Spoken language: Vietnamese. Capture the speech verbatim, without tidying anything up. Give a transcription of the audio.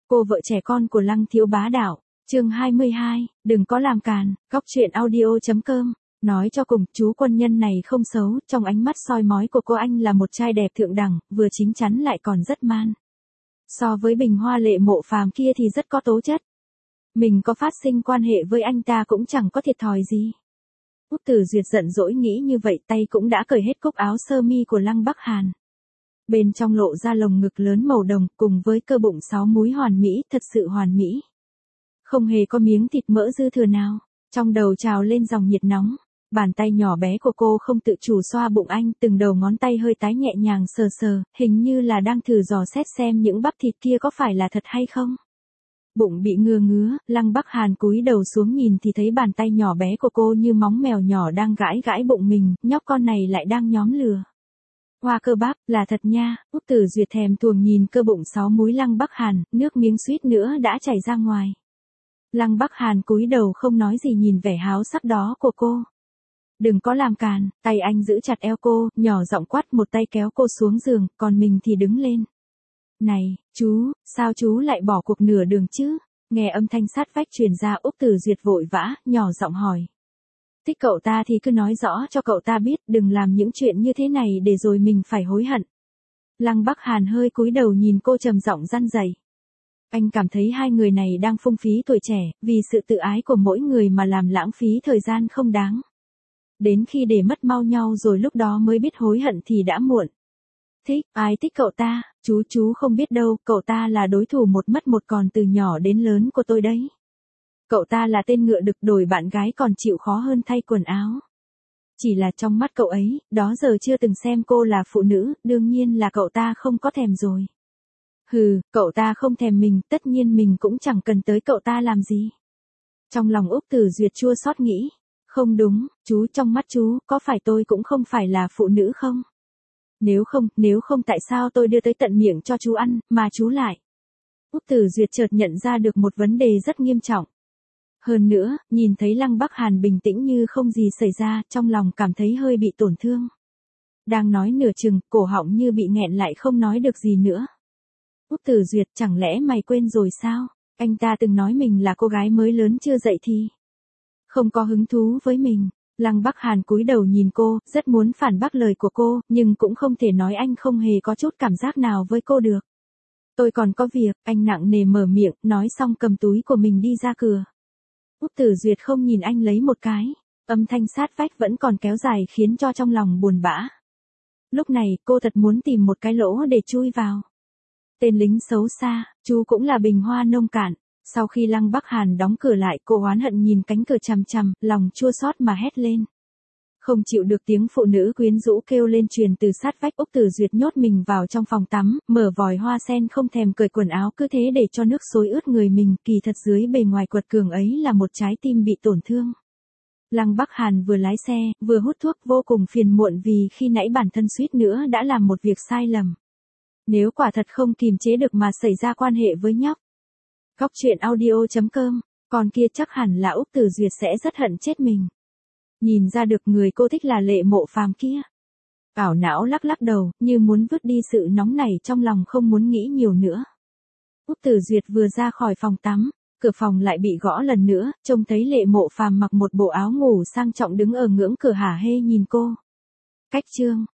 Cô vợ trẻ con của Lăng Thiếu Bá Đạo, chương hai mươi hai, đừng có làm càn, góc truyện audio.com. Nói cho cùng, chú quân nhân này không xấu, trong ánh mắt soi mói của cô anh là một trai đẹp thượng đẳng, vừa chín chắn lại còn rất man. So với bình hoa lệ mộ phàm kia thì rất có tố chất. Mình có phát sinh quan hệ với anh ta cũng chẳng có thiệt thòi gì. Úc Tử Duyệt giận dỗi nghĩ như vậy, tay cũng đã cởi hết cúc áo sơ mi của Lăng Bắc Hàn. Bên trong lộ ra lồng ngực lớn màu đồng cùng với cơ bụng sáu múi hoàn mỹ, thật sự hoàn mỹ. Không hề có miếng thịt mỡ dư thừa nào, trong đầu trào lên dòng nhiệt nóng. Bàn tay nhỏ bé của cô không tự chủ xoa bụng anh, từng đầu ngón tay hơi tái nhẹ nhàng sờ sờ, hình như là đang thử dò xét xem những bắp thịt kia có phải là thật hay không. Bụng bị ngứa ngứa, Lăng Bắc Hàn cúi đầu xuống nhìn thì thấy bàn tay nhỏ bé của cô như móng mèo nhỏ đang gãi gãi bụng mình, nhóc con này lại đang nhóm lừa. Hoa cơ bắp, là thật nha. Úc Tử Duyệt thèm thuồng nhìn cơ bụng sáu múi Lăng Bắc Hàn, nước miếng suýt nữa đã chảy ra ngoài. Lăng Bắc Hàn cúi đầu không nói gì nhìn vẻ háo sắc đó của cô. Đừng có làm càn, tay anh giữ chặt eo cô, nhỏ giọng quát, một tay kéo cô xuống giường, còn mình thì đứng lên. Này, chú, sao chú lại bỏ cuộc nửa đường chứ? Nghe âm thanh sát vách truyền ra, Úc Tử Duyệt vội vã, nhỏ giọng hỏi. Thích cậu ta thì cứ nói rõ cho cậu ta biết, đừng làm những chuyện như thế này để rồi mình phải hối hận. Lăng Bắc Hàn hơi cúi đầu nhìn cô trầm giọng răn dày. Anh cảm thấy hai người này đang phung phí tuổi trẻ, vì sự tự ái của mỗi người mà làm lãng phí thời gian không đáng. Đến khi để mất mau nhau rồi lúc đó mới biết hối hận thì đã muộn. Thích, ai thích cậu ta, chú chú không biết đâu, cậu ta là đối thủ một mất một còn từ nhỏ đến lớn của tôi đấy. Cậu ta là tên ngựa đực, đổi bạn gái còn chịu khó hơn thay quần áo. Chỉ là trong mắt cậu ấy, đó giờ chưa từng xem cô là phụ nữ, đương nhiên là cậu ta không có thèm rồi. Hừ, cậu ta không thèm mình, tất nhiên mình cũng chẳng cần tới cậu ta làm gì. Trong lòng Úc Tử Duyệt chua xót nghĩ. Không đúng, chú, trong mắt chú, có phải tôi cũng không phải là phụ nữ không? Nếu không, nếu không tại sao tôi đưa tới tận miệng cho chú ăn, mà chú lại? Úc Tử Duyệt chợt nhận ra được một vấn đề rất nghiêm trọng. Hơn nữa, nhìn thấy Lăng Bắc Hàn bình tĩnh như không gì xảy ra, trong lòng cảm thấy hơi bị tổn thương. Đang nói nửa chừng, cổ họng như bị nghẹn lại không nói được gì nữa. Úc Tử Duyệt, chẳng lẽ mày quên rồi sao? Anh ta từng nói mình là cô gái mới lớn chưa dậy thì không có hứng thú với mình. Lăng Bắc Hàn cúi đầu nhìn cô, rất muốn phản bác lời của cô, nhưng cũng không thể nói anh không hề có chút cảm giác nào với cô được. Tôi còn có việc, anh nặng nề mở miệng, nói xong cầm túi của mình đi ra cửa. Úc Tử Duyệt không nhìn anh lấy một cái, âm thanh sát vách vẫn còn kéo dài khiến cho trong lòng buồn bã. Lúc này, cô thật muốn tìm một cái lỗ để chui vào. Tên lính xấu xa, chú cũng là bình hoa nông cạn. Sau khi Lăng Bắc Hàn đóng cửa lại, cô oán hận nhìn cánh cửa chằm chằm, lòng chua xót mà hét lên. Không chịu được tiếng phụ nữ quyến rũ kêu lên truyền từ sát vách. Úc Tử Duyệt nhốt mình vào trong phòng tắm, mở vòi hoa sen không thèm cởi quần áo, cứ thế để cho nước xối ướt người mình, kỳ thật dưới bề ngoài quật cường ấy là một trái tim bị tổn thương. Lăng Bắc Hàn vừa lái xe, vừa hút thuốc, vô cùng phiền muộn vì khi nãy bản thân suýt nữa đã làm một việc sai lầm. Nếu quả thật không kìm chế được mà xảy ra quan hệ với nhóc Góc truyện audio.com, còn kia chắc hẳn là Úc Tử Duyệt sẽ rất hận chết mình. Nhìn ra được người cô thích là Lệ Mộ Phàm kia. Ảo não lắc lắc đầu, như muốn vứt đi sự nóng nảy trong lòng, không muốn nghĩ nhiều nữa. Úc Tử Duyệt vừa ra khỏi phòng tắm, cửa phòng lại bị gõ lần nữa, trông thấy Lệ Mộ Phàm mặc một bộ áo ngủ sang trọng đứng ở ngưỡng cửa hả hê nhìn cô. Cách chương,